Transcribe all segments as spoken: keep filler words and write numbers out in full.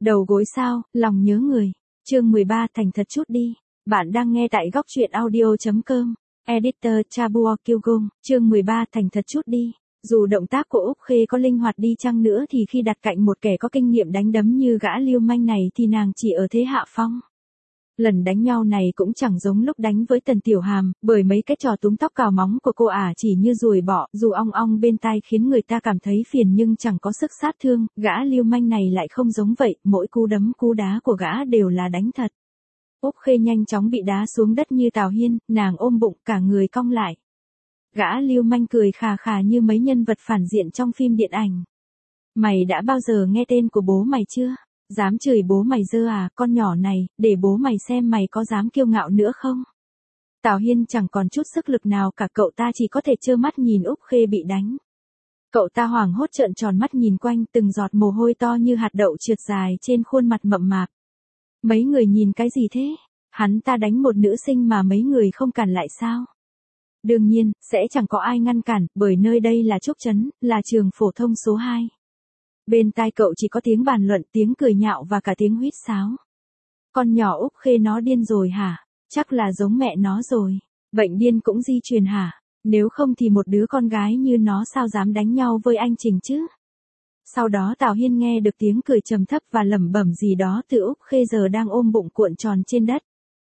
Đầu gối sao, lòng nhớ người. Chương mười ba thành thật chút đi. Bạn đang nghe tại góc truyện audio chấm com. Editor Chabua Kyugung. Chương mười ba thành thật chút đi. Dù động tác của Úc Khê có linh hoạt đi chăng nữa thì khi đặt cạnh một kẻ có kinh nghiệm đánh đấm như gã lưu manh này thì nàng chỉ ở thế hạ phong. Lần đánh nhau này cũng chẳng giống lúc đánh với Tần Tiểu Hàm, bởi mấy cái trò túm tóc cào móng của cô ả chỉ như ruồi bọ, dù ong ong bên tai khiến người ta cảm thấy phiền nhưng chẳng có sức sát thương, gã lưu manh này lại không giống vậy, mỗi cú đấm cú đá của gã đều là đánh thật. Úc Khê nhanh chóng bị đá xuống đất như Tào Hiên, nàng ôm bụng cả người cong lại. Gã lưu manh cười khà khà như mấy nhân vật phản diện trong phim điện ảnh. Mày đã bao giờ nghe tên của bố mày chưa? Dám chửi bố mày dơ à, con nhỏ này, để bố mày xem mày có dám kiêu ngạo nữa không? Tào Hiên chẳng còn chút sức lực nào cả, cậu ta chỉ có thể trơ mắt nhìn Úc Khê bị đánh. Cậu ta hoảng hốt trợn tròn mắt nhìn quanh, từng giọt mồ hôi to như hạt đậu trượt dài trên khuôn mặt mậm mạp. Mấy người nhìn cái gì thế? Hắn ta đánh một nữ sinh mà mấy người không cản lại sao? Đương nhiên, sẽ chẳng có ai ngăn cản, bởi nơi đây là Trúc Trấn, là trường phổ thông số hai. Bên tai cậu chỉ có tiếng bàn luận, tiếng cười nhạo và cả tiếng huýt sáo. Con nhỏ Úc Khê nó điên rồi hả? Chắc là giống mẹ nó rồi. Bệnh điên cũng di truyền hả? Nếu không thì một đứa con gái như nó sao dám đánh nhau với anh Trình chứ? Sau đó Tào Hiên nghe được tiếng cười trầm thấp và lẩm bẩm gì đó từ Úc Khê giờ đang ôm bụng cuộn tròn trên đất.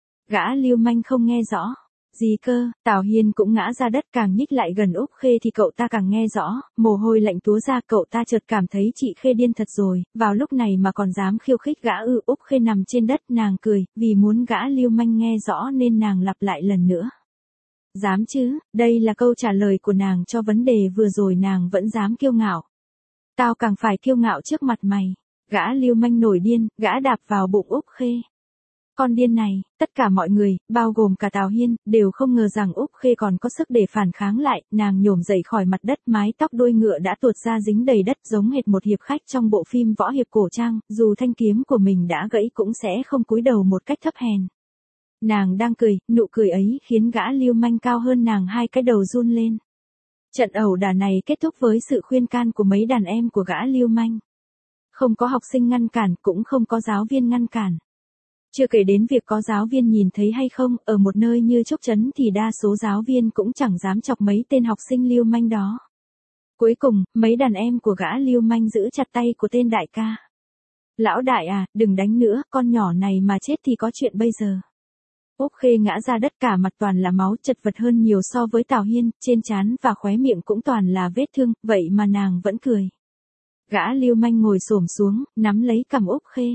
Gã lưu manh không nghe rõ. Gì cơ? Tào Hiên cũng ngã ra đất, càng nhích lại gần Úc Khê thì cậu ta càng nghe rõ, mồ hôi lạnh túa ra, cậu ta chợt cảm thấy chị Khê điên thật rồi, vào lúc này mà còn dám khiêu khích gã ư? Úc Khê nằm trên đất, nàng cười, vì muốn gã lưu manh nghe rõ nên nàng lặp lại lần nữa. Dám chứ? Đây là câu trả lời của nàng cho vấn đề vừa rồi, nàng vẫn dám kiêu ngạo. Tao càng phải kiêu ngạo trước mặt mày. Gã lưu manh nổi điên, gã đạp vào bụng Úc Khê. Con điên này, tất cả mọi người, bao gồm cả Tào Hiên, đều không ngờ rằng Úc Khê còn có sức để phản kháng lại, nàng nhổm dậy khỏi mặt đất, mái tóc đuôi ngựa đã tuột ra dính đầy đất giống hệt một hiệp khách trong bộ phim võ hiệp cổ trang, dù thanh kiếm của mình đã gãy cũng sẽ không cúi đầu một cách thấp hèn. Nàng đang cười, nụ cười ấy khiến gã lưu manh cao hơn nàng hai cái đầu run lên. Trận ẩu đả này kết thúc với sự khuyên can của mấy đàn em của gã lưu manh. Không có học sinh ngăn cản, cũng không có giáo viên ngăn cản. Chưa kể đến việc có giáo viên nhìn thấy hay không, ở một nơi như Trúc Trấn thì đa số giáo viên cũng chẳng dám chọc mấy tên học sinh lưu manh đó. Cuối cùng, mấy đàn em của gã lưu manh giữ chặt tay của tên đại ca. Lão đại à, đừng đánh nữa, con nhỏ này mà chết thì có chuyện bây giờ. Úc Khê ngã ra đất, cả mặt toàn là máu, chật vật hơn nhiều so với Tào Hiên, trên trán và khóe miệng cũng toàn là vết thương, vậy mà nàng vẫn cười. Gã lưu manh ngồi xổm xuống, nắm lấy cằm Úc Khê.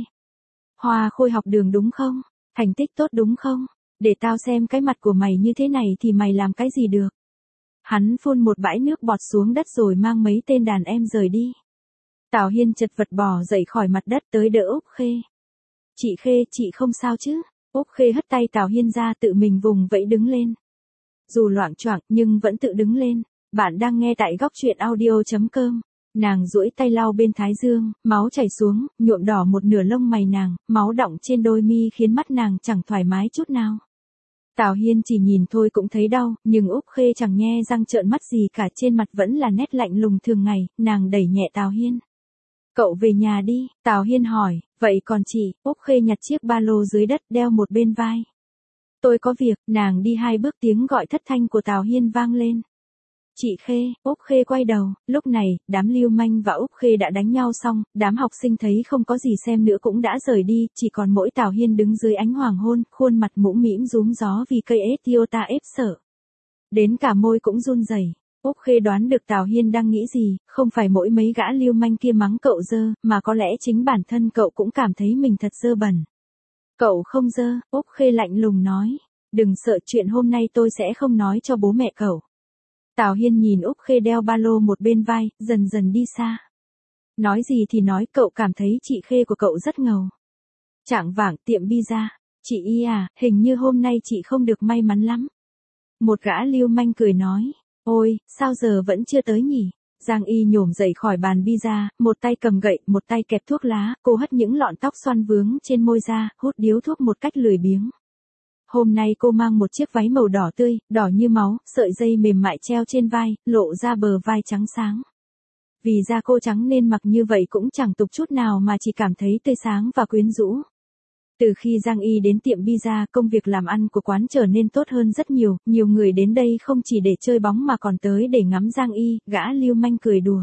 Hoa khôi học đường đúng không? Thành tích tốt đúng không? Để tao xem cái mặt của mày như thế này thì mày làm cái gì được? Hắn phun một bãi nước bọt xuống đất rồi mang mấy tên đàn em rời đi. Tào Hiên chật vật bò dậy khỏi mặt đất tới đỡ Úc Khê. Chị Khê, chị không sao chứ? Úc Khê hất tay Tào Hiên ra, tự mình vùng vẫy đứng lên. Dù loạng choạng nhưng vẫn tự đứng lên. Bạn đang nghe tại góc truyện audio chấm com. Nàng duỗi tay lau bên thái dương, máu chảy xuống, nhuộm đỏ một nửa lông mày nàng, máu đọng trên đôi mi khiến mắt nàng chẳng thoải mái chút nào. Tào Hiên chỉ nhìn thôi cũng thấy đau, nhưng Úc Khê chẳng nhe răng trợn mắt gì cả, trên mặt vẫn là nét lạnh lùng thường ngày, nàng đẩy nhẹ Tào Hiên. Cậu về nhà đi, Tào Hiên hỏi, vậy còn chị? Úc Khê nhặt chiếc ba lô dưới đất đeo một bên vai. Tôi có việc, nàng đi hai bước, tiếng gọi thất thanh của Tào Hiên vang lên. Chị Khê, Úc Khê quay đầu, lúc này, đám lưu manh và Úc Khê đã đánh nhau xong, đám học sinh thấy không có gì xem nữa cũng đã rời đi, chỉ còn mỗi Tào Hiên đứng dưới ánh hoàng hôn, khuôn mặt mũm mĩm rúm gió vì cây ết Toyota ép sợ. Đến cả môi cũng run rẩy. Úc Khê đoán được Tào Hiên đang nghĩ gì, không phải mỗi mấy gã lưu manh kia mắng cậu dơ, mà có lẽ chính bản thân cậu cũng cảm thấy mình thật dơ bẩn. Cậu không dơ, Úc Khê lạnh lùng nói. Đừng sợ, chuyện hôm nay tôi sẽ không nói cho bố mẹ cậu. Tào Hiên nhìn Úc Khê đeo ba lô một bên vai, dần dần đi xa. Nói gì thì nói, cậu cảm thấy chị Khê của cậu rất ngầu. Chạng vạng, tiệm pizza. Chị Y à, hình như hôm nay chị không được may mắn lắm. Một gã lưu manh cười nói. Ôi, sao giờ vẫn chưa tới nhỉ? Giang Y nhổm dậy khỏi bàn pizza, một tay cầm gậy, một tay kẹp thuốc lá, cô hất những lọn tóc xoăn vướng trên môi ra, hút điếu thuốc một cách lười biếng. Hôm nay cô mang một chiếc váy màu đỏ tươi, đỏ như máu, sợi dây mềm mại treo trên vai, lộ ra bờ vai trắng sáng. Vì da cô trắng nên mặc như vậy cũng chẳng tục chút nào mà chỉ cảm thấy tươi sáng và quyến rũ. Từ khi Giang Y đến tiệm pizza, công việc làm ăn của quán trở nên tốt hơn rất nhiều, nhiều người đến đây không chỉ để chơi bóng mà còn tới để ngắm Giang Y, gã lưu manh cười đùa.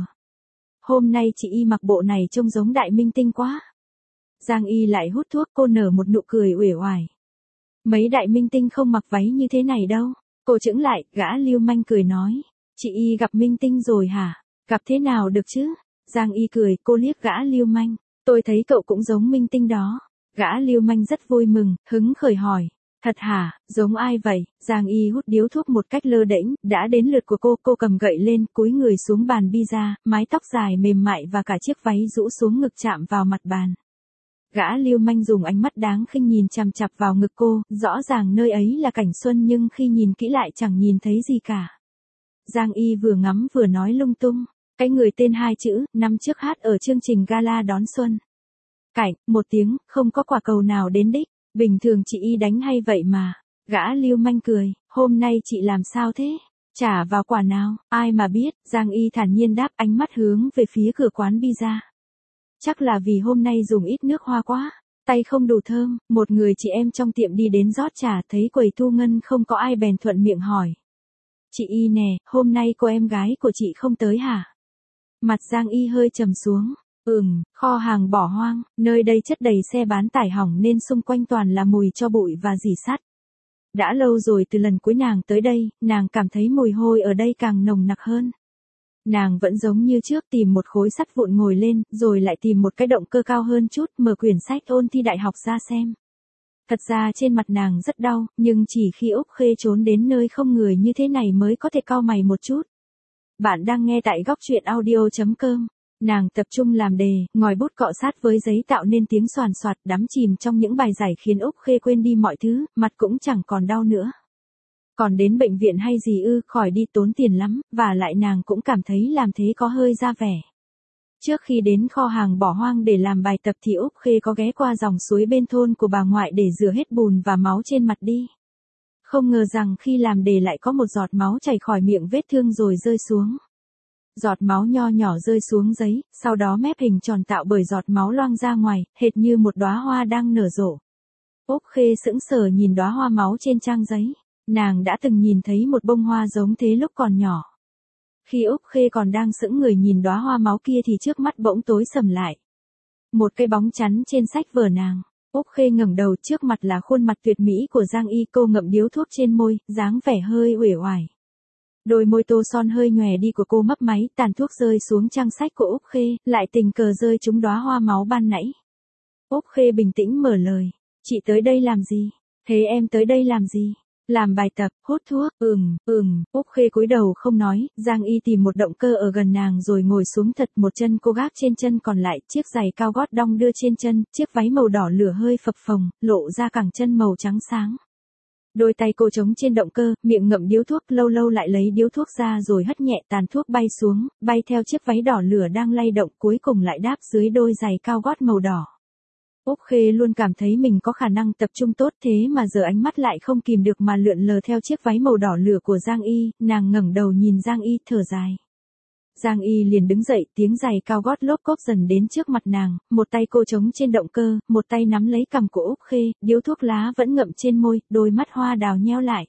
Hôm nay chị Y mặc bộ này trông giống đại minh tinh quá. Giang Y lại hút thuốc, cô nở một nụ cười uể oải. Mấy đại minh tinh không mặc váy như thế này đâu. Cô chững lại, gã lưu manh cười nói. Chị Y gặp minh tinh rồi hả? Gặp thế nào được chứ? Giang Y cười, cô liếc gã lưu manh. Tôi thấy cậu cũng giống minh tinh đó. Gã lưu manh rất vui mừng, hứng khởi hỏi. Thật hả, giống ai vậy? Giang Y hút điếu thuốc một cách lơ đễnh, đã đến lượt của cô, cô cầm gậy lên, cúi người xuống bàn pizza, mái tóc dài mềm mại và cả chiếc váy rũ xuống ngực chạm vào mặt bàn. Gã lưu manh dùng ánh mắt đáng khinh nhìn chằm chằm vào ngực cô, rõ ràng nơi ấy là cảnh xuân nhưng khi nhìn kỹ lại chẳng nhìn thấy gì cả. Giang Y vừa ngắm vừa nói lung tung, cái người tên hai chữ, năm trước hát ở chương trình gala đón xuân. Cảnh, một tiếng, không có quả cầu nào đến đích, bình thường chị Y đánh hay vậy mà. Gã lưu manh cười, hôm nay chị làm sao thế? Trả vào quả nào, ai mà biết, Giang Y thản nhiên đáp, ánh mắt hướng về phía cửa quán pizza. Chắc là vì hôm nay dùng ít nước hoa quá, tay không đủ thơm, một người chị em trong tiệm đi đến rót trà thấy quầy thu ngân không có ai bèn thuận miệng hỏi. Chị Y nè, hôm nay cô em gái của chị không tới hả? Mặt Giang Y hơi trầm xuống. Ừm, kho hàng bỏ hoang, nơi đây chất đầy xe bán tải hỏng nên xung quanh toàn là mùi tro bụi và rỉ sắt. Đã lâu rồi từ lần cuối nàng tới đây, nàng cảm thấy mùi hôi ở đây càng nồng nặc hơn. Nàng vẫn giống như trước tìm một khối sắt vụn ngồi lên, rồi lại tìm một cái động cơ cao hơn chút, mở quyển sách ôn thi đại học ra xem. Thật ra trên mặt nàng rất đau, nhưng chỉ khi Úc Khê trốn đến nơi không người như thế này mới có thể cau mày một chút. Bạn đang nghe tại góc truyện audio chấm com. Nàng tập trung làm đề, ngòi bút cọ sát với giấy tạo nên tiếng xoàn xoạt, đắm chìm trong những bài giải khiến Úc Khê quên đi mọi thứ, mặt cũng chẳng còn đau nữa. Còn đến bệnh viện hay gì ư, khỏi đi tốn tiền lắm, và lại nàng cũng cảm thấy làm thế có hơi ra vẻ. Trước khi đến kho hàng bỏ hoang để làm bài tập thì Úc Khê có ghé qua dòng suối bên thôn của bà ngoại để rửa hết bùn và máu trên mặt đi. Không ngờ rằng khi làm đề lại có một giọt máu chảy khỏi miệng vết thương rồi rơi xuống. Giọt máu nho nhỏ rơi xuống giấy, sau đó mép hình tròn tạo bởi giọt máu loang ra ngoài, hệt như một đóa hoa đang nở rộ. Úc Khê sững sờ nhìn đóa hoa máu trên trang giấy. Nàng đã từng nhìn thấy một bông hoa giống thế lúc còn nhỏ. Khi Úc Khê còn đang sững người nhìn đóa hoa máu kia thì trước mắt bỗng tối sầm lại. Một cái bóng chắn trên sách vở nàng. Úc Khê ngẩng đầu, trước mặt là khuôn mặt tuyệt mỹ của Giang Y, cô ngậm điếu thuốc trên môi, dáng vẻ hơi uể oải. Đôi môi tô son hơi nhòe đi của cô mấp máy, tàn thuốc rơi xuống trang sách của Úc Khê, lại tình cờ rơi trúng đóa hoa máu ban nãy. Úc Khê bình tĩnh mở lời, chị tới đây làm gì? Thế em tới đây làm gì? Làm bài tập, hút thuốc, ừm, ừm, Úc Khê cúi đầu không nói, Giang Y tìm một động cơ ở gần nàng rồi ngồi xuống thật, một chân cô gác trên chân còn lại, chiếc giày cao gót đong đưa trên chân, chiếc váy màu đỏ lửa hơi phập phồng, lộ ra cẳng chân màu trắng sáng. Đôi tay cô trống trên động cơ, miệng ngậm điếu thuốc, lâu lâu lại lấy điếu thuốc ra rồi hất nhẹ, tàn thuốc bay xuống, bay theo chiếc váy đỏ lửa đang lay động, cuối cùng lại đáp dưới đôi giày cao gót màu đỏ. Úc Khê luôn cảm thấy mình có khả năng tập trung tốt, thế mà giờ ánh mắt lại không kìm được mà lượn lờ theo chiếc váy màu đỏ lửa của Giang Y, nàng ngẩng đầu nhìn Giang Y, thở dài. Giang Y liền đứng dậy, tiếng giày cao gót lốp cốp dần đến trước mặt nàng, một tay cô trống trên động cơ, một tay nắm lấy cằm của Úc Khê, điếu thuốc lá vẫn ngậm trên môi, đôi mắt hoa đào nheo lại.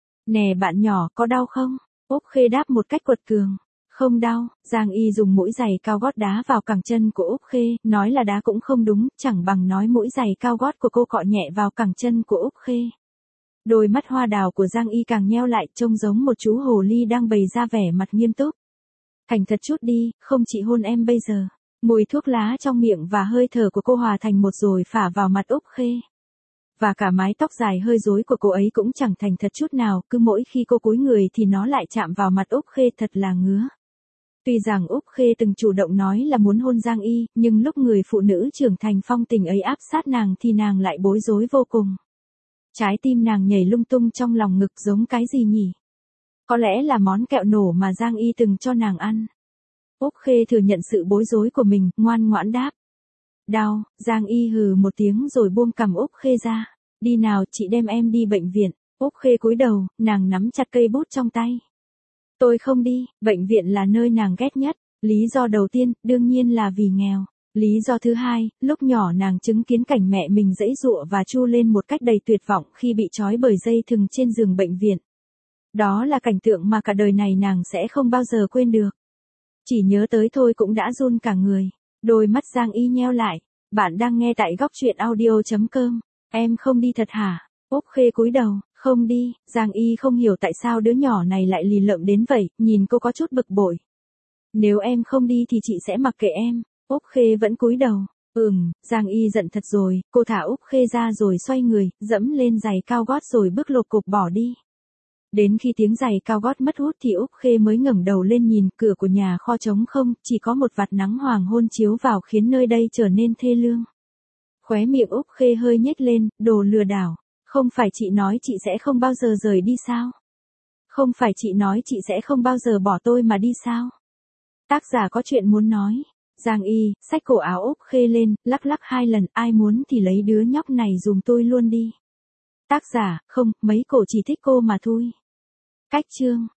Nè bạn nhỏ, có đau không? Úc Khê đáp một cách quật cường. Không đau. Giang Y dùng mũi giày cao gót đá vào cẳng chân của Úc Khê, nói là đá cũng không đúng, chẳng bằng nói mũi giày cao gót của cô cọ nhẹ vào cẳng chân của Úc Khê. Đôi mắt hoa đào của Giang Y càng nheo lại, trông giống một chú hồ ly đang bày ra vẻ mặt nghiêm túc. Thành thật chút đi, không chị hôn em bây giờ. Mùi thuốc lá trong miệng và hơi thở của cô hòa thành một rồi phả vào mặt Úc Khê. Và cả mái tóc dài hơi rối của cô ấy cũng chẳng thành thật chút nào, cứ mỗi khi cô cúi người thì nó lại chạm vào mặt Úc Khê, thật là ngứa. Tuy rằng Úc Khê từng chủ động nói là muốn hôn Giang Y, nhưng lúc người phụ nữ trưởng thành phong tình ấy áp sát nàng thì nàng lại bối rối vô cùng. Trái tim nàng nhảy lung tung trong lòng ngực, giống cái gì nhỉ? Có lẽ là món kẹo nổ mà Giang Y từng cho nàng ăn. Úc Khê thừa nhận sự bối rối của mình, ngoan ngoãn đáp. Đau. Giang Y hừ một tiếng rồi buông cằm Úc Khê ra. Đi nào, chị đem em đi bệnh viện. Úc Khê cúi đầu, nàng nắm chặt cây bút trong tay. Tôi không đi, bệnh viện là nơi nàng ghét nhất. Lý do đầu tiên, đương nhiên là vì nghèo. Lý do thứ hai, lúc nhỏ nàng chứng kiến cảnh mẹ mình giãy giụa và tru lên một cách đầy tuyệt vọng khi bị trói bởi dây thừng trên giường bệnh viện. Đó là cảnh tượng mà cả đời này nàng sẽ không bao giờ quên được. Chỉ nhớ tới thôi cũng đã run cả người. Đôi mắt Giang Y nheo lại. Bạn đang nghe tại góc truyện audio chấm com. Em không đi thật hả? Úc Khê cúi đầu. Không đi. Giang Y không hiểu tại sao đứa nhỏ này lại lì lợm đến vậy, nhìn cô có chút bực bội. Nếu em không đi thì chị sẽ mặc kệ em. Úc Khê vẫn cúi đầu. Ừm, Giang Y giận thật rồi, cô thả Úc Khê ra rồi xoay người, dẫm lên giày cao gót rồi bước lộp cộp bỏ đi. Đến khi tiếng giày cao gót mất hút thì Úc Khê mới ngẩng đầu lên nhìn, cửa của nhà kho trống không, chỉ có một vạt nắng hoàng hôn chiếu vào khiến nơi đây trở nên thê lương. Khóe miệng Úc Khê hơi nhếch lên, đồ lừa đảo. Không phải chị nói chị sẽ không bao giờ rời đi sao? Không phải chị nói chị sẽ không bao giờ bỏ tôi mà đi sao? Tác giả có chuyện muốn nói. Giang Y, xách cổ áo Úc Khê lên, lắc lắc hai lần, ai muốn thì lấy đứa nhóc này dùm tôi luôn đi. Tác giả, không, mấy cổ chỉ thích cô mà thôi. Cách chương.